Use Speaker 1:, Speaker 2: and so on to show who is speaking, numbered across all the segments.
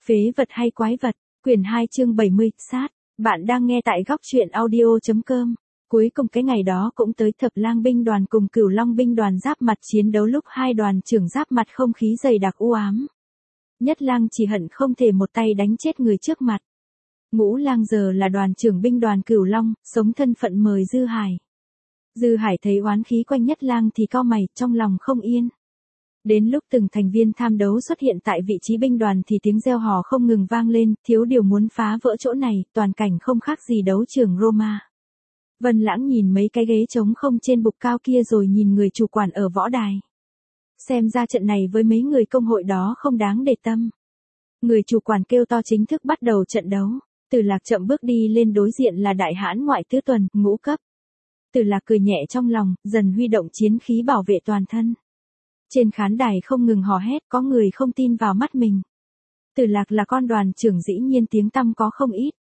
Speaker 1: Phế vật hay quái vật, quyển 2 chương 70, sát. Bạn đang nghe tại góc truyện audio.com. Cuối cùng cái ngày đó cũng tới, Thập Lang binh đoàn cùng Cửu Long binh đoàn giáp mặt chiến đấu. Lúc hai đoàn trưởng giáp mặt, không khí dày đặc u ám. Nhất Lang chỉ hận không thể một tay đánh chết người trước mặt. Ngũ Lang giờ là đoàn trưởng binh đoàn Cửu Long, sống thân phận mời Dư Hải. Dư Hải thấy oán khí quanh Nhất Lang thì cau mày, trong lòng không yên. Đến lúc từng thành viên tham đấu xuất hiện tại vị trí binh đoàn thì tiếng reo hò không ngừng vang lên, thiếu điều muốn phá vỡ chỗ này, toàn cảnh không khác gì đấu trường Roma. Vân Lãng nhìn mấy cái ghế trống không trên bục cao kia rồi nhìn người chủ quản ở võ đài. Xem ra trận này với mấy người công hội đó không đáng để tâm. Người chủ quản kêu to chính thức bắt đầu trận đấu. Từ Lạc chậm bước đi lên, đối diện là đại hãn ngoại tứ tuần, ngũ cấp. Từ Lạc cười nhẹ trong lòng, dần huy động chiến khí bảo vệ toàn thân. Trên khán đài không ngừng hò hét, có người không tin vào mắt mình. Từ Lạc là con đoàn trưởng, dĩ nhiên tiếng tăm có không ít.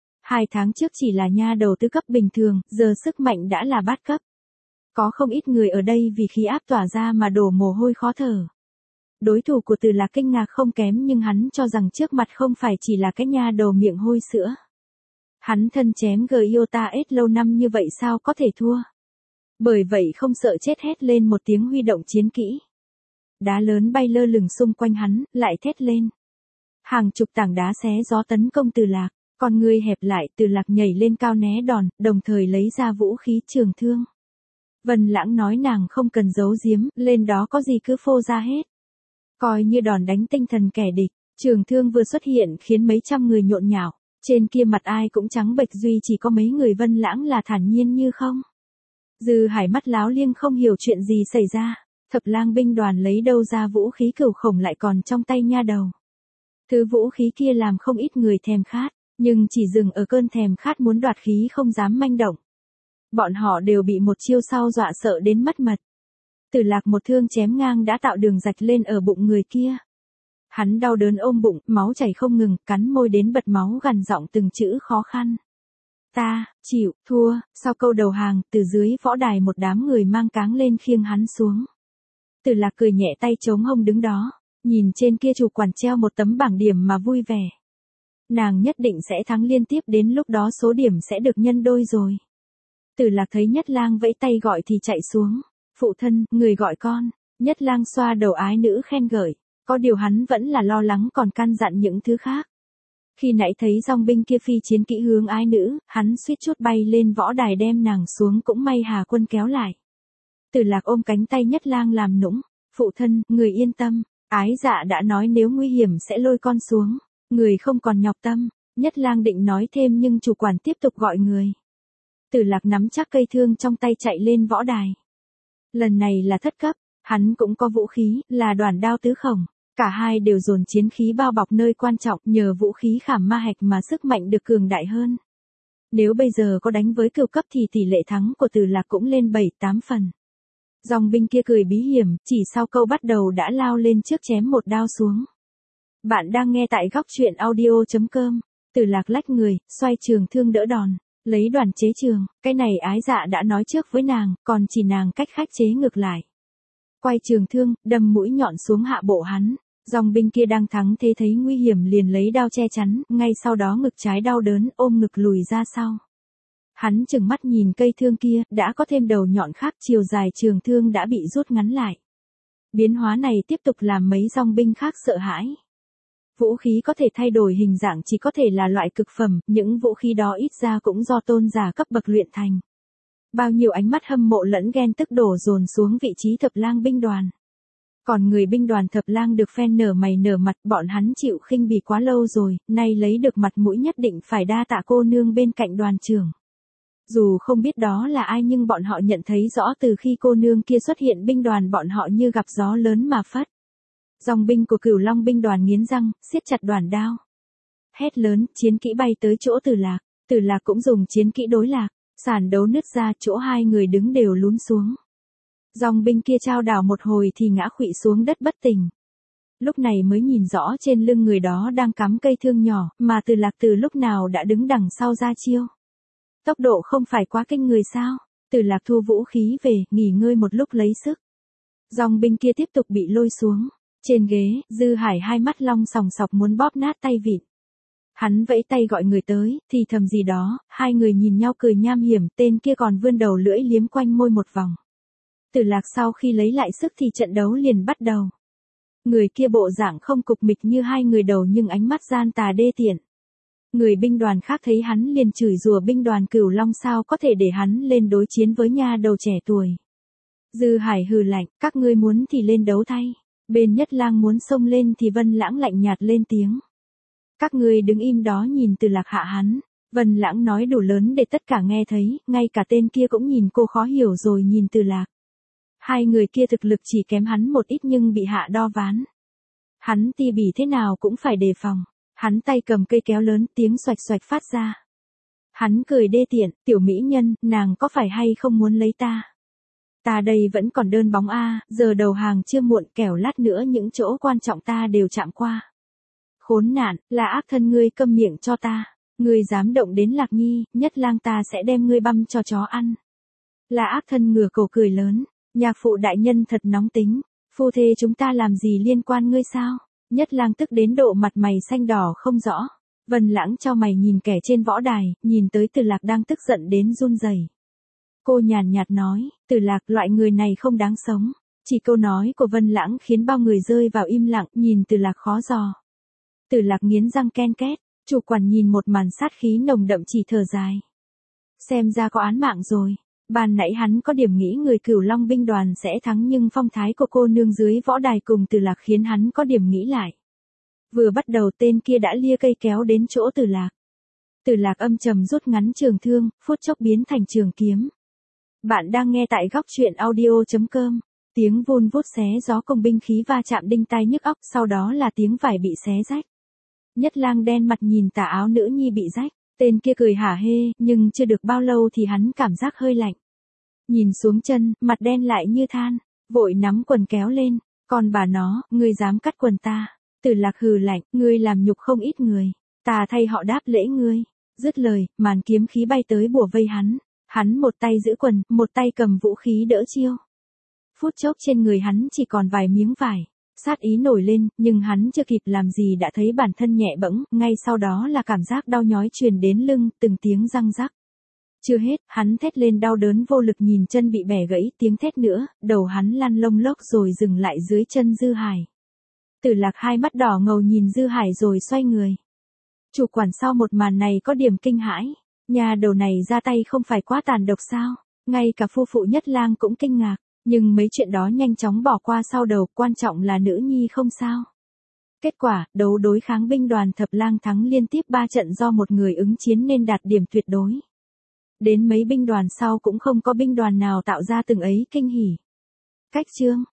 Speaker 1: 2 tháng trước chỉ là nha đầu tứ cấp bình thường, giờ sức mạnh đã là bát cấp. Có không ít người ở đây vì khí áp tỏa ra mà đổ mồ hôi khó thở. Đối thủ của Từ Lạc kinh ngạc không kém, nhưng hắn cho rằng trước mặt không phải chỉ là cái nha đầu miệng hôi sữa. Hắn thân chém Giota S lâu năm như vậy sao có thể thua. Bởi vậy không sợ chết, hét lên một tiếng, huy động chiến kỹ. Đá lớn bay lơ lửng xung quanh hắn, lại thét lên. Hàng chục tảng đá xé gió tấn công Từ Lạc, con người hẹp lại, Từ Lạc nhảy lên cao né đòn, đồng thời lấy ra vũ khí trường thương. Vân Lãng nói nàng không cần giấu giếm, lên đó có gì cứ phô ra hết. Coi như đòn đánh tinh thần kẻ địch, trường thương vừa xuất hiện khiến mấy trăm người nhộn nhạo, trên kia mặt ai cũng trắng bệch, duy chỉ có mấy người Vân Lãng là thản nhiên như không. Dư Hải mắt láo liêng không hiểu chuyện gì xảy ra. Thập Lang binh đoàn lấy đâu ra vũ khí cửu khổng lại còn trong tay nha đầu. Thứ vũ khí kia làm không ít người thèm khát, nhưng chỉ dừng ở cơn thèm khát, muốn đoạt khí không dám manh động. Bọn họ đều bị một chiêu sau dọa sợ đến mất mật. Từ Lạc một thương chém ngang đã tạo đường rạch lên ở bụng người kia. Hắn đau đớn ôm bụng, máu chảy không ngừng, cắn môi đến bật máu, gằn giọng từng chữ khó khăn. Ta, chịu, thua. Sau câu đầu hàng, từ dưới võ đài một đám người mang cáng lên khiêng hắn xuống. Từ Lạc cười nhẹ, tay chống hông đứng đó, nhìn trên kia chủ quản treo một tấm bảng điểm mà vui vẻ. Nàng nhất định sẽ thắng liên tiếp, đến lúc đó số điểm sẽ được nhân đôi rồi. Từ Lạc thấy Nhất Lang vẫy tay gọi thì chạy xuống. Phụ thân, người gọi con. Nhất Lang xoa đầu ái nữ khen ngợi. Có điều hắn vẫn là lo lắng, còn căn dặn những thứ khác. Khi nãy thấy dòng binh kia phi chiến kỹ hướng ái nữ, hắn suýt chút bay lên võ đài đem nàng xuống, cũng may Hà Quân kéo lại. Từ Lạc ôm cánh tay Nhất Lang làm nũng. Phụ thân, người yên tâm. Ái dạ đã nói nếu nguy hiểm sẽ lôi con xuống. Người không còn nhọc tâm. Nhất Lang định nói thêm nhưng chủ quản tiếp tục gọi người. Từ Lạc nắm chắc cây thương trong tay chạy lên võ đài. Lần này là thất cấp, hắn cũng có vũ khí, là đoản đao tứ khổng. Cả hai đều dồn chiến khí bao bọc nơi quan trọng, nhờ vũ khí khảm ma hạch mà sức mạnh được cường đại hơn. Nếu bây giờ có đánh với cửu cấp thì tỷ lệ thắng của Từ Lạc cũng lên 7-8 phần. Dòng binh kia cười bí hiểm, chỉ sau câu bắt đầu đã lao lên trước chém một đao xuống. Bạn đang nghe tại góc truyện audio.com. Từ Lạc lách người, xoay trường thương đỡ đòn, lấy đoàn chế trường. Cái này ái dạ đã nói trước với nàng, còn chỉ nàng cách khách chế ngược lại. Quay trường thương, đâm mũi nhọn xuống hạ bộ hắn. Dòng binh kia đang thắng thế thấy nguy hiểm liền lấy đao che chắn, ngay sau đó ngực trái đau đớn, ôm ngực lùi ra sau. Hắn chừng mắt nhìn cây thương kia, đã có thêm đầu nhọn khác, chiều dài trường thương đã bị rút ngắn lại. Biến hóa này tiếp tục làm mấy dòng binh khác sợ hãi. Vũ khí có thể thay đổi hình dạng, chỉ có thể là loại cực phẩm, những vũ khí đó ít ra cũng do tôn giả cấp bậc luyện thành. Bao nhiêu ánh mắt hâm mộ lẫn ghen tức đổ dồn xuống vị trí Thập Lang binh đoàn. Còn người binh đoàn Thập Lang được phen nở mày nở mặt, bọn hắn chịu khinh bỉ quá lâu rồi, nay lấy được mặt mũi nhất định phải đa tạ cô nương bên cạnh đoàn trưởng. Dù không biết đó là ai nhưng bọn họ nhận thấy rõ từ khi cô nương kia xuất hiện binh đoàn bọn họ như gặp gió lớn mà phất. Dòng binh của Cửu Long binh đoàn nghiến răng, siết chặt đoản đao. Hét lớn, chiến kỹ bay tới chỗ Từ Lạc. Từ Lạc cũng dùng chiến kỹ đối lạc, sàn đấu nứt ra, chỗ hai người đứng đều lún xuống. Dòng binh kia trao đảo một hồi thì ngã khuỵu xuống đất bất tỉnh. Lúc này mới nhìn rõ trên lưng người đó đang cắm cây thương nhỏ, mà Từ Lạc từ lúc nào đã đứng đằng sau ra chiêu. Tốc độ không phải quá kinh người sao? Từ Lạc thu vũ khí về, nghỉ ngơi một lúc lấy sức. Dòng binh kia tiếp tục bị lôi xuống. Trên ghế, Dư Hải hai mắt long sòng sọc muốn bóp nát tay vịn. Hắn vẫy tay gọi người tới, thì thầm gì đó, hai người nhìn nhau cười nham hiểm, tên kia còn vươn đầu lưỡi liếm quanh môi một vòng. Tử Lạc sau khi lấy lại sức thì trận đấu liền bắt đầu. Người kia bộ dạng không cục mịch như hai người đầu nhưng ánh mắt gian tà đê tiện. Người binh đoàn khác thấy hắn liền chửi rủa binh đoàn Cửu Long sao có thể để hắn lên đối chiến với nha đầu trẻ tuổi. Dư Hải hừ lạnh, các ngươi muốn thì lên đấu thay. Bên Nhất Lang muốn xông lên thì Vân Lãng lạnh nhạt lên tiếng. Các ngươi đứng im đó nhìn Tử Lạc hạ hắn. Vân Lãng nói đủ lớn để tất cả nghe thấy, ngay cả tên kia cũng nhìn cô khó hiểu rồi nhìn Tử Lạc. Hai người kia thực lực chỉ kém hắn một ít nhưng bị hạ đo ván. Hắn ti bỉ thế nào cũng phải đề phòng. Hắn tay cầm cây kéo lớn tiếng xoạch xoạch phát ra. Hắn cười đê tiện, tiểu mỹ nhân, nàng có phải hay không muốn lấy ta? Ta đây vẫn còn đơn bóng a, giờ đầu hàng chưa muộn kẻo lát nữa những chỗ quan trọng ta đều chạm qua. Khốn nạn, là ác thân ngươi câm miệng cho ta. Ngươi dám động đến Lạc Nhi, Nhất Lang ta sẽ đem ngươi băm cho chó ăn. Là ác thân ngửa cổ cười lớn, nhạc phụ đại nhân thật nóng tính, phu thê chúng ta làm gì liên quan ngươi sao? Nhất Lang tức đến độ mặt mày xanh đỏ không rõ. Vân Lãng cho mày nhìn kẻ trên võ đài, nhìn tới Tử Lạc đang tức giận đến run rẩy. Cô nhàn nhạt nói, Tử Lạc loại người này không đáng sống. Chỉ câu nói của Vân Lãng khiến bao người rơi vào im lặng, nhìn Tử Lạc khó dò. Tử Lạc nghiến răng ken két, chủ quản nhìn một màn sát khí nồng đậm chỉ thở dài. Xem ra có án mạng rồi. Ban nãy hắn có điểm nghĩ người Cửu Long binh đoàn sẽ thắng nhưng phong thái của cô nương dưới võ đài cùng Tử Lạc khiến hắn có điểm nghĩ lại. Vừa bắt đầu tên kia đã lia cây kéo đến chỗ Tử Lạc. Tử Lạc âm trầm rút ngắn trường thương, phút chốc biến thành trường kiếm. Bạn đang nghe tại góc truyện audio.com. Tiếng vun vút xé gió cùng binh khí va chạm đinh tai nhức óc, sau đó là tiếng vải bị xé rách. Nhất Lang đen mặt nhìn tà áo nữ nhi bị rách. Tên kia cười hả hê, nhưng chưa được bao lâu thì hắn cảm giác hơi lạnh. Nhìn xuống chân, mặt đen lại như than, vội nắm quần kéo lên, còn bà nó, ngươi dám cắt quần ta. Tử Lạc hừ lạnh, ngươi làm nhục không ít người, ta thay họ đáp lễ ngươi. Dứt lời, màn kiếm khí bay tới bủa vây hắn một tay giữ quần, một tay cầm vũ khí đỡ chiêu. Phút chốc trên người hắn chỉ còn vài miếng vải. Sát ý nổi lên, nhưng hắn chưa kịp làm gì đã thấy bản thân nhẹ bẫng, ngay sau đó là cảm giác đau nhói truyền đến lưng, từng tiếng răng rắc. Chưa hết, hắn thét lên đau đớn vô lực nhìn chân bị bẻ gãy, tiếng thét nữa, đầu hắn lăn lông lốc rồi dừng lại dưới chân Dư Hải. Tử Lạc hai mắt đỏ ngầu nhìn Dư Hải rồi xoay người. Chủ quản sau một màn này có điểm kinh hãi, nhà đầu này ra tay không phải quá tàn độc sao, ngay cả phu phụ Nhất Lang cũng kinh ngạc. Nhưng mấy chuyện đó nhanh chóng bỏ qua sau đầu, quan trọng là nữ nhi không sao. Kết quả, đấu đối kháng binh đoàn Thập Lang thắng liên tiếp 3 trận do một người ứng chiến nên đạt điểm tuyệt đối. Đến mấy binh đoàn sau cũng không có binh đoàn nào tạo ra từng ấy kinh hỉ. Cách chương